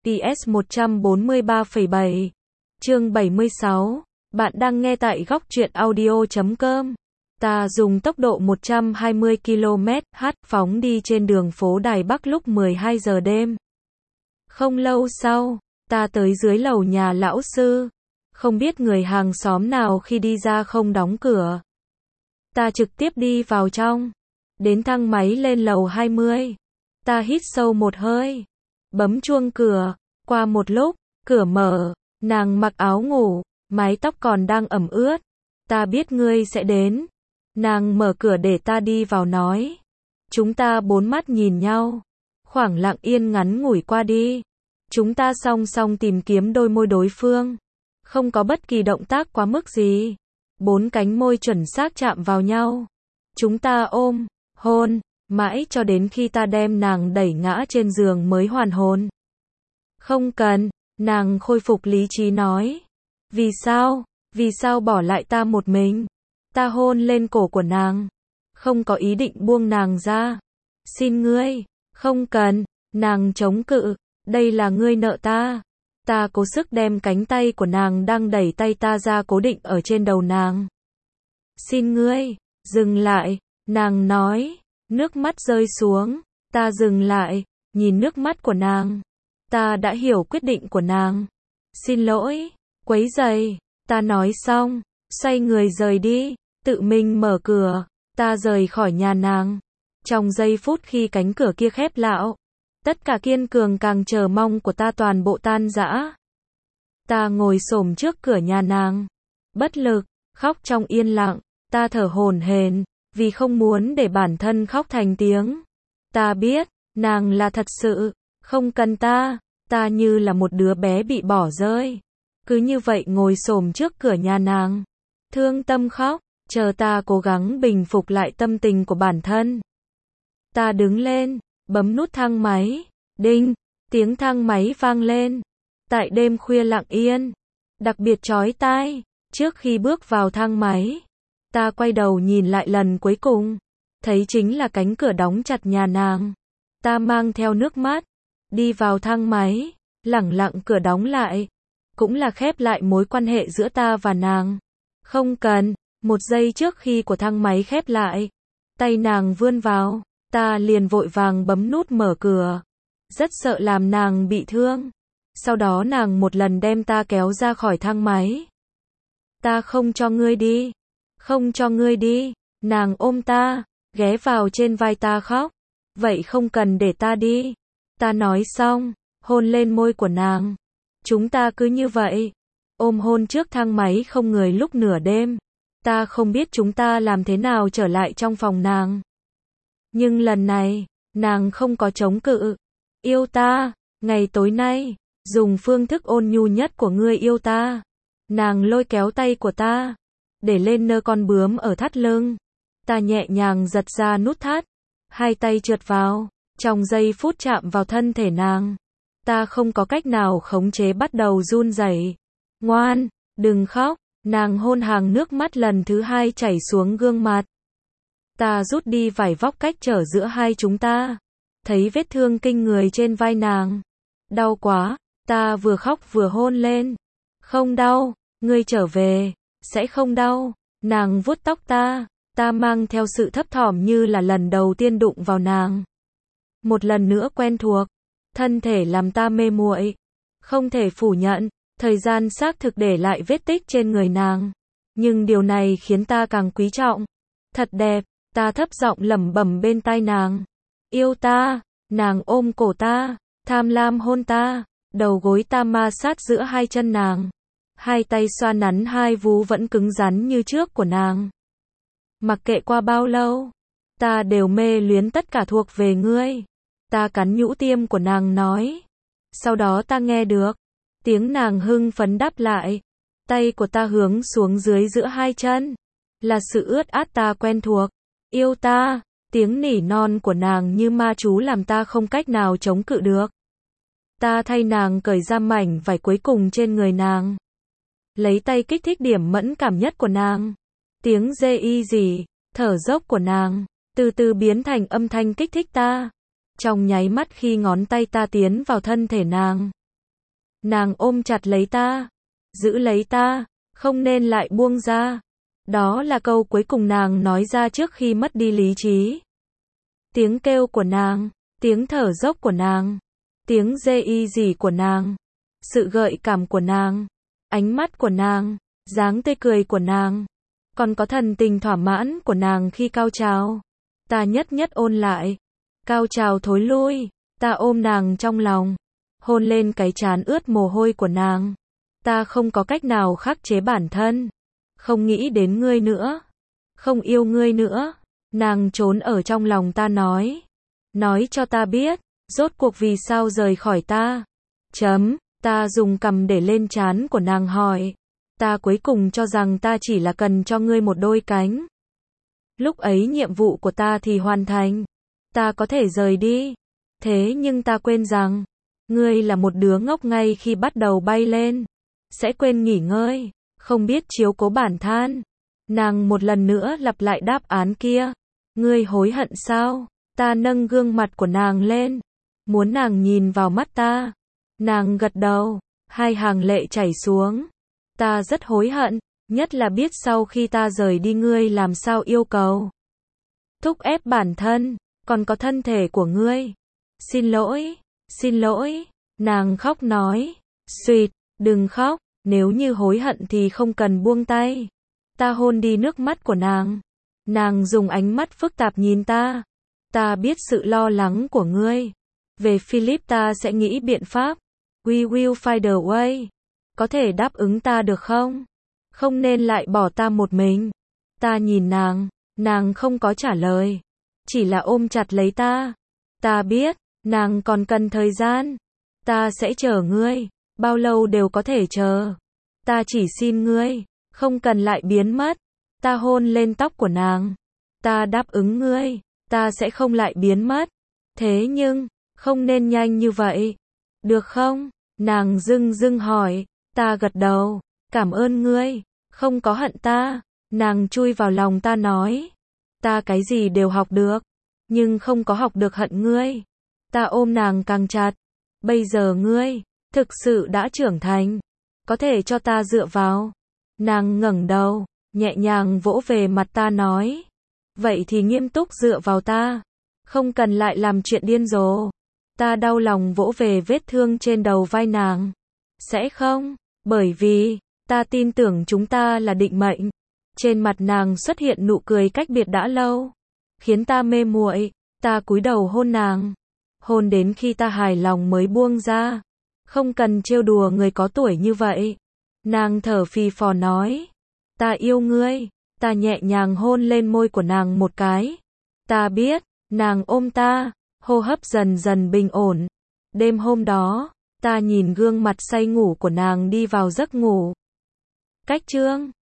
PS 143,7. Chương 76. Bạn đang nghe tại góc truyện audio.com. Ta dùng tốc độ 120 km/h phóng đi trên đường phố Đài Bắc lúc 12 giờ đêm. Không lâu sau, ta tới dưới lầu nhà lão sư. Không biết người hàng xóm nào khi đi ra không đóng cửa. Ta trực tiếp đi vào trong. Đến thang máy lên lầu 20. Ta hít sâu một hơi. Bấm chuông cửa. Qua một lúc, cửa mở. Nàng mặc áo ngủ, mái tóc còn đang ẩm ướt. Ta biết ngươi sẽ đến. Nàng mở cửa để ta đi vào nói. Chúng ta bốn mắt nhìn nhau. Khoảng lặng yên ngắn ngủi qua đi. Chúng ta song song tìm kiếm đôi môi đối phương. Không có bất kỳ động tác quá mức gì. Bốn cánh môi chuẩn xác chạm vào nhau. Chúng ta ôm, hôn, mãi cho đến khi ta đem nàng đẩy ngã trên giường mới hoàn hồn. Không cần, nàng khôi phục lý trí nói. Vì sao? Vì sao bỏ lại ta một mình? Ta hôn lên cổ của nàng. Không có ý định buông nàng ra. Xin ngươi, không cần, nàng chống cự. Đây là ngươi nợ ta. Ta cố sức đem cánh tay của nàng đang đẩy tay ta ra cố định ở trên đầu nàng. Xin ngươi, dừng lại, nàng nói. Nước mắt rơi xuống. Ta dừng lại, nhìn nước mắt của nàng. Ta đã hiểu quyết định của nàng. Xin lỗi, quấy rầy. Ta nói xong, xoay người rời đi, tự mình mở cửa. Ta rời khỏi nhà nàng. Trong giây phút khi cánh cửa kia khép lại, tất cả kiên cường càng chờ mong của ta toàn bộ tan rã. Ta ngồi xổm trước cửa nhà nàng, bất lực, khóc trong yên lặng. Ta thở hổn hển, vì không muốn để bản thân khóc thành tiếng. Ta biết, nàng là thật sự, không cần ta. Ta như là một đứa bé bị bỏ rơi. Cứ như vậy ngồi xổm trước cửa nhà nàng, thương tâm khóc, chờ ta cố gắng bình phục lại tâm tình của bản thân. Ta đứng lên, bấm nút thang máy. Đinh, tiếng thang máy vang lên. Tại đêm khuya lặng yên, đặc biệt chói tai, trước khi bước vào thang máy, ta quay đầu nhìn lại lần cuối cùng, thấy chính là cánh cửa đóng chặt nhà nàng. Ta mang theo nước mắt, đi vào thang máy, lẳng lặng cửa đóng lại, cũng là khép lại mối quan hệ giữa ta và nàng. Không cần, một giây trước khi của thang máy khép lại, tay nàng vươn vào, ta liền vội vàng bấm nút mở cửa, rất sợ làm nàng bị thương. Sau đó nàng một lần đem ta kéo ra khỏi thang máy. Ta không cho ngươi đi, không cho ngươi đi. Nàng ôm ta, ghé vào trên vai ta khóc. Vậy không cần để ta đi. Ta nói xong, hôn lên môi của nàng. Chúng ta cứ như vậy, ôm hôn trước thang máy không người lúc nửa đêm. Ta không biết chúng ta làm thế nào trở lại trong phòng nàng. Nhưng lần này, nàng không có chống cự. Yêu ta, ngày tối nay, dùng phương thức ôn nhu nhất của ngươi yêu ta. Nàng lôi kéo tay của ta, để lên nơ con bướm ở thắt lưng. Ta nhẹ nhàng giật ra nút thắt, hai tay trượt vào, trong giây phút chạm vào thân thể nàng. Ta không có cách nào khống chế bắt đầu run rẩy. Ngoan, đừng khóc. Nàng hôn hàng nước mắt lần thứ hai chảy xuống gương mặt. Ta rút đi vải vóc cách trở giữa hai chúng ta. Thấy vết thương kinh người trên vai nàng. Đau quá. Ta vừa khóc vừa hôn lên. Không đau, ngươi trở về, sẽ không đau. Nàng vuốt tóc ta. Ta mang theo sự thấp thỏm như là lần đầu tiên đụng vào nàng. Một lần nữa quen thuộc. Thân thể làm ta mê muội. Không thể phủ nhận, thời gian xác thực để lại vết tích trên người nàng. Nhưng điều này khiến ta càng quý trọng. Thật đẹp, ta thấp giọng lẩm bẩm bên tai nàng. Yêu ta, nàng ôm cổ ta, tham lam hôn ta, đầu gối ta ma sát giữa hai chân nàng. Hai tay xoa nắn hai vú vẫn cứng rắn như trước của nàng. Mặc kệ qua bao lâu, ta đều mê luyến tất cả thuộc về ngươi. Ta cắn nhũ tiêm của nàng nói. Sau đó ta nghe được tiếng nàng hưng phấn đáp lại. Tay của ta hướng xuống dưới giữa hai chân. Là sự ướt át ta quen thuộc. Yêu ta, tiếng nỉ non của nàng như ma chú làm ta không cách nào chống cự được. Ta thay nàng cởi ra mảnh vải cuối cùng trên người nàng. Lấy tay kích thích điểm mẫn cảm nhất của nàng. Tiếng rê y rỉ, thở dốc của nàng, từ từ biến thành âm thanh kích thích ta. Trong nháy mắt khi ngón tay ta tiến vào thân thể nàng, Nàng ôm chặt lấy ta, giữ lấy ta, không nên lại buông ra. Đó là câu cuối cùng nàng nói ra trước khi mất đi lý trí. Tiếng kêu của nàng, tiếng thở dốc của nàng, tiếng rê y rỉ của nàng, sự gợi cảm của nàng, ánh mắt của nàng, dáng tươi cười của nàng, còn có thần tình thỏa mãn của nàng khi cao trào. Ta nhất nhất ôn lại. Cao trào thối lui, ta ôm nàng trong lòng, hôn lên cái trán ướt mồ hôi của nàng. Ta không có cách nào khắc chế bản thân, không nghĩ đến ngươi nữa, không yêu ngươi nữa. Nàng trốn ở trong lòng ta nói cho ta biết, rốt cuộc vì sao rời khỏi ta. Ta dùng cằm để lên trán của nàng hỏi, ta cuối cùng cho rằng ta chỉ là cần cho ngươi một đôi cánh. Lúc ấy nhiệm vụ của ta thì hoàn thành, ta có thể rời đi. Thế nhưng ta quên rằng, ngươi là một đứa ngốc ngay khi bắt đầu bay lên, sẽ quên nghỉ ngơi, không biết chiếu cố bản thân. Nàng một lần nữa lặp lại đáp án kia. Ngươi hối hận sao? Ta nâng gương mặt của nàng lên, muốn nàng nhìn vào mắt ta. Nàng gật đầu, hai hàng lệ chảy xuống. Ta rất hối hận, nhất là biết sau khi ta rời đi ngươi làm sao yêu cầu, thúc ép bản thân, còn có thân thể của ngươi. Xin lỗi, nàng khóc nói. Xuyệt, đừng khóc, nếu như hối hận thì không cần buông tay. Ta hôn đi nước mắt của nàng. Nàng dùng ánh mắt phức tạp nhìn ta. Ta biết sự lo lắng của ngươi. Về Philip ta sẽ nghĩ biện pháp. We will find a way. Có thể đáp ứng ta được không? Không nên lại bỏ ta một mình. Ta nhìn nàng không có trả lời. Chỉ là ôm chặt lấy ta. Ta biết, nàng còn cần thời gian. Ta sẽ chờ ngươi. Bao lâu đều có thể chờ. Ta chỉ xin ngươi, không cần lại biến mất. Ta hôn lên tóc của nàng. Ta đáp ứng ngươi, ta sẽ không lại biến mất. Thế nhưng, không nên nhanh như vậy. Được không? Nàng dưng hỏi. Ta gật đầu. Cảm ơn ngươi, không có hận ta. Nàng chui vào lòng ta nói. Ta cái gì đều học được, nhưng không có học được hận ngươi. Ta ôm nàng càng chặt. Bây giờ ngươi, thực sự đã trưởng thành. Có thể cho ta dựa vào. Nàng ngẩng đầu, nhẹ nhàng vỗ về mặt ta nói. Vậy thì nghiêm túc dựa vào ta. Không cần lại làm chuyện điên rồ. Ta đau lòng vỗ về vết thương trên đầu vai nàng. Sẽ không, bởi vì, ta tin tưởng chúng ta là định mệnh. Trên mặt nàng xuất hiện nụ cười cách biệt đã lâu, khiến ta mê muội. Ta cúi đầu hôn nàng. Hôn đến khi ta hài lòng mới buông ra. Không cần trêu đùa người có tuổi như vậy. Nàng thở phì phò nói. Ta yêu ngươi. Ta nhẹ nhàng hôn lên môi của nàng một cái. Ta biết, nàng ôm ta, hô hấp dần dần bình ổn. Đêm hôm đó, ta nhìn gương mặt say ngủ của nàng đi vào giấc ngủ. Cách chương